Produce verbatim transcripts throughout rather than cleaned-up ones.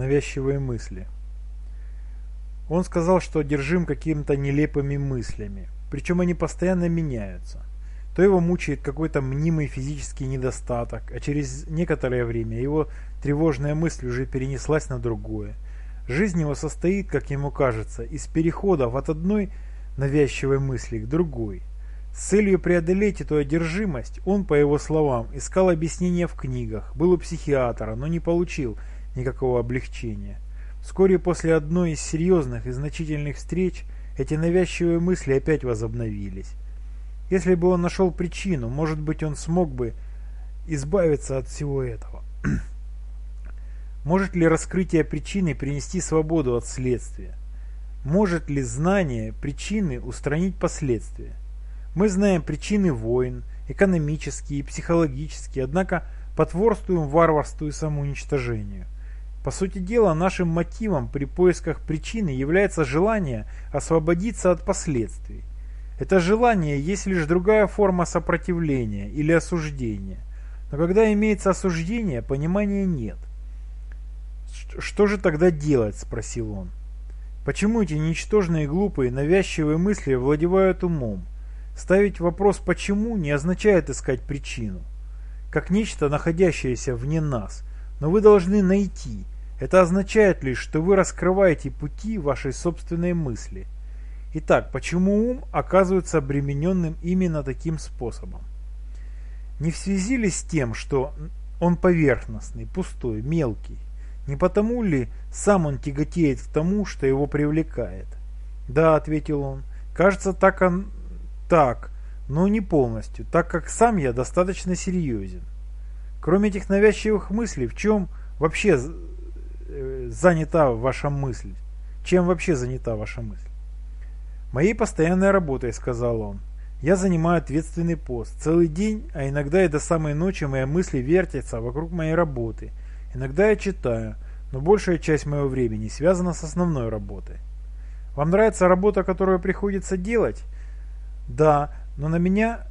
навязчивые мысли. Он сказал, что одержим какими-то нелепыми мыслями, причем они постоянно меняются. То его мучает какой-то мнимый физический недостаток, а через некоторое время его тревожная мысль уже перенеслась на другое. Жизнь его состоит, как ему кажется, из переходов от одной навязчивой мысли к другой. С целью преодолеть эту одержимость он, по его словам, искал объяснения в книгах, был у психиатра, но не получил никакого облегчения. Вскоре после одной из серьезных и значительных встреч эти навязчивые мысли опять возобновились. Если бы он нашел причину, может быть, он смог бы избавиться от всего этого. Может ли раскрытие причины принести свободу от следствия? Может ли знание причины устранить последствия? Мы знаем причины войн, экономические и психологические, однако потворствуем варварству и самоуничтожению. По сути дела, нашим мотивом при поисках причины является желание освободиться от последствий. Это желание есть лишь другая форма сопротивления или осуждения. Но когда имеется осуждение, понимания нет. «Что же тогда делать?» – спросил он. Почему эти ничтожные, глупые, навязчивые мысли овладевают умом? Ставить вопрос «почему» не означает искать причину, как нечто, находящееся вне нас, но вы должны найти. Это означает лишь, что вы раскрываете пути вашей собственной мысли. Итак, почему ум оказывается обремененным именно таким способом? Не в связи ли с тем, что он поверхностный, пустой, мелкий? Не потому ли сам он тяготеет к тому, что его привлекает? Да, ответил он, кажется, так он так, но не полностью, так как сам я достаточно серьезен. Кроме этих навязчивых мыслей, в чем вообще занята ваша мысль? Чем вообще занята ваша мысль? Моей постоянной работой, сказал он. Я занимаю ответственный пост. Целый день, а иногда и до самой ночи мои мысли вертятся вокруг моей работы. Иногда я читаю, но большая часть моего времени связана с основной работой. Вам нравится работа, которую приходится делать? Да, но на меня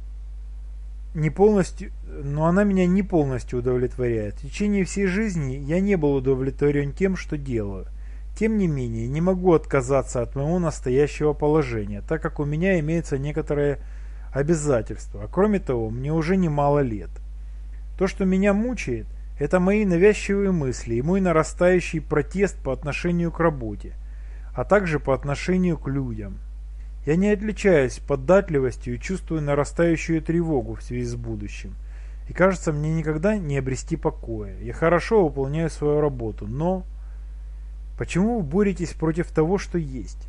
не полностью, но она меня не полностью удовлетворяет. В течение всей жизни я не был удовлетворен тем, что делаю. Тем не менее, не могу отказаться от моего настоящего положения, так как у меня имеются некоторые обязательства. А кроме того, мне уже немало лет. То, что меня мучает, это мои навязчивые мысли и мой нарастающий протест по отношению к работе, а также по отношению к людям. Я не отличаюсь податливостью и чувствую нарастающую тревогу в связи с будущим. И кажется, мне никогда не обрести покоя. Я хорошо выполняю свою работу, но... Почему вы боретесь против того, что есть?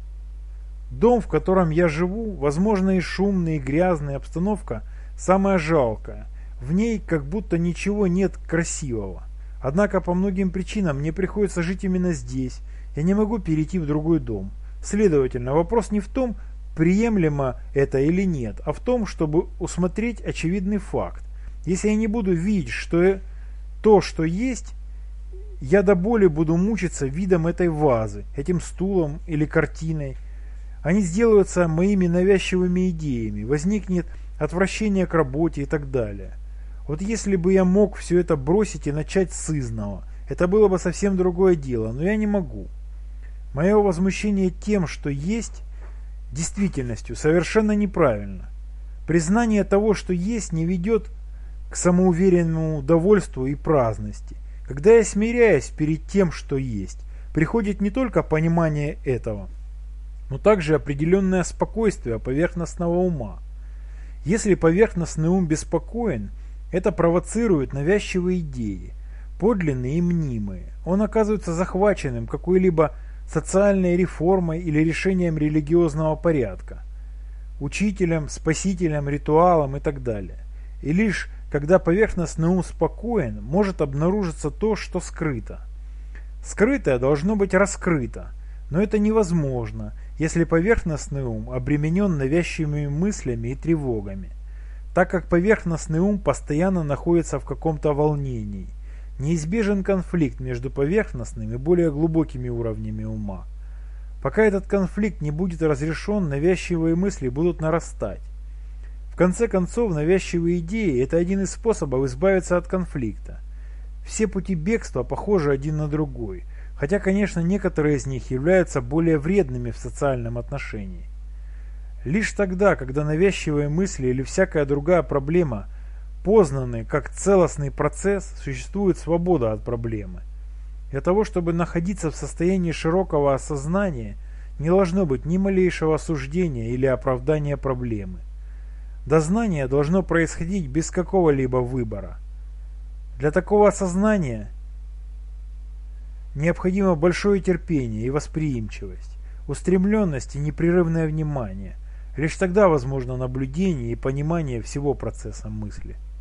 Дом, в котором я живу, возможно, и шумный, и грязный, обстановка самая жалкая. В ней как будто ничего нет красивого. Однако по многим причинам мне приходится жить именно здесь. Я не могу перейти в другой дом. Следовательно, вопрос не в том, приемлемо это или нет, а в том, чтобы усмотреть очевидный факт. Если я не буду видеть, что то, что есть, я до боли буду мучиться видом этой вазы, этим стулом или картиной. Они сделаются моими навязчивыми идеями, возникнет отвращение к работе и так далее. Вот если бы я мог все это бросить и начать с изного, это было бы совсем другое дело, но я не могу. Мое возмущение тем, что есть, действительностью совершенно неправильно. Признание того, что есть, не ведет к самоуверенному довольству и праздности. Когда я смиряюсь перед тем, что есть, приходит не только понимание этого, но также определенное спокойствие поверхностного ума. Если поверхностный ум беспокоен, это провоцирует навязчивые идеи, подлинные и мнимые. Он оказывается захваченным какой-либо социальной реформой или решением религиозного порядка, учителем, спасителем, ритуалом и так далее. И лишь когда поверхностный ум спокоен, может обнаружиться то, что скрыто. Скрытое должно быть раскрыто, но это невозможно, если поверхностный ум обременен навязчивыми мыслями и тревогами, так как поверхностный ум постоянно находится в каком-то волнении. Неизбежен конфликт между поверхностными и более глубокими уровнями ума. Пока этот конфликт не будет разрешен, навязчивые мысли будут нарастать. В конце концов, навязчивые идеи – это один из способов избавиться от конфликта. Все пути бегства похожи один на другой, хотя, конечно, некоторые из них являются более вредными в социальном отношении. Лишь тогда, когда навязчивые мысли или всякая другая проблема познаны как целостный процесс, существует свобода от проблемы. Для того, чтобы находиться в состоянии широкого осознания, не должно быть ни малейшего осуждения или оправдания проблемы. Дознание должно происходить без какого-либо выбора. Для такого осознания необходимо большое терпение и восприимчивость, устремленность и непрерывное внимание. Лишь тогда возможно наблюдение и понимание всего процесса мысли.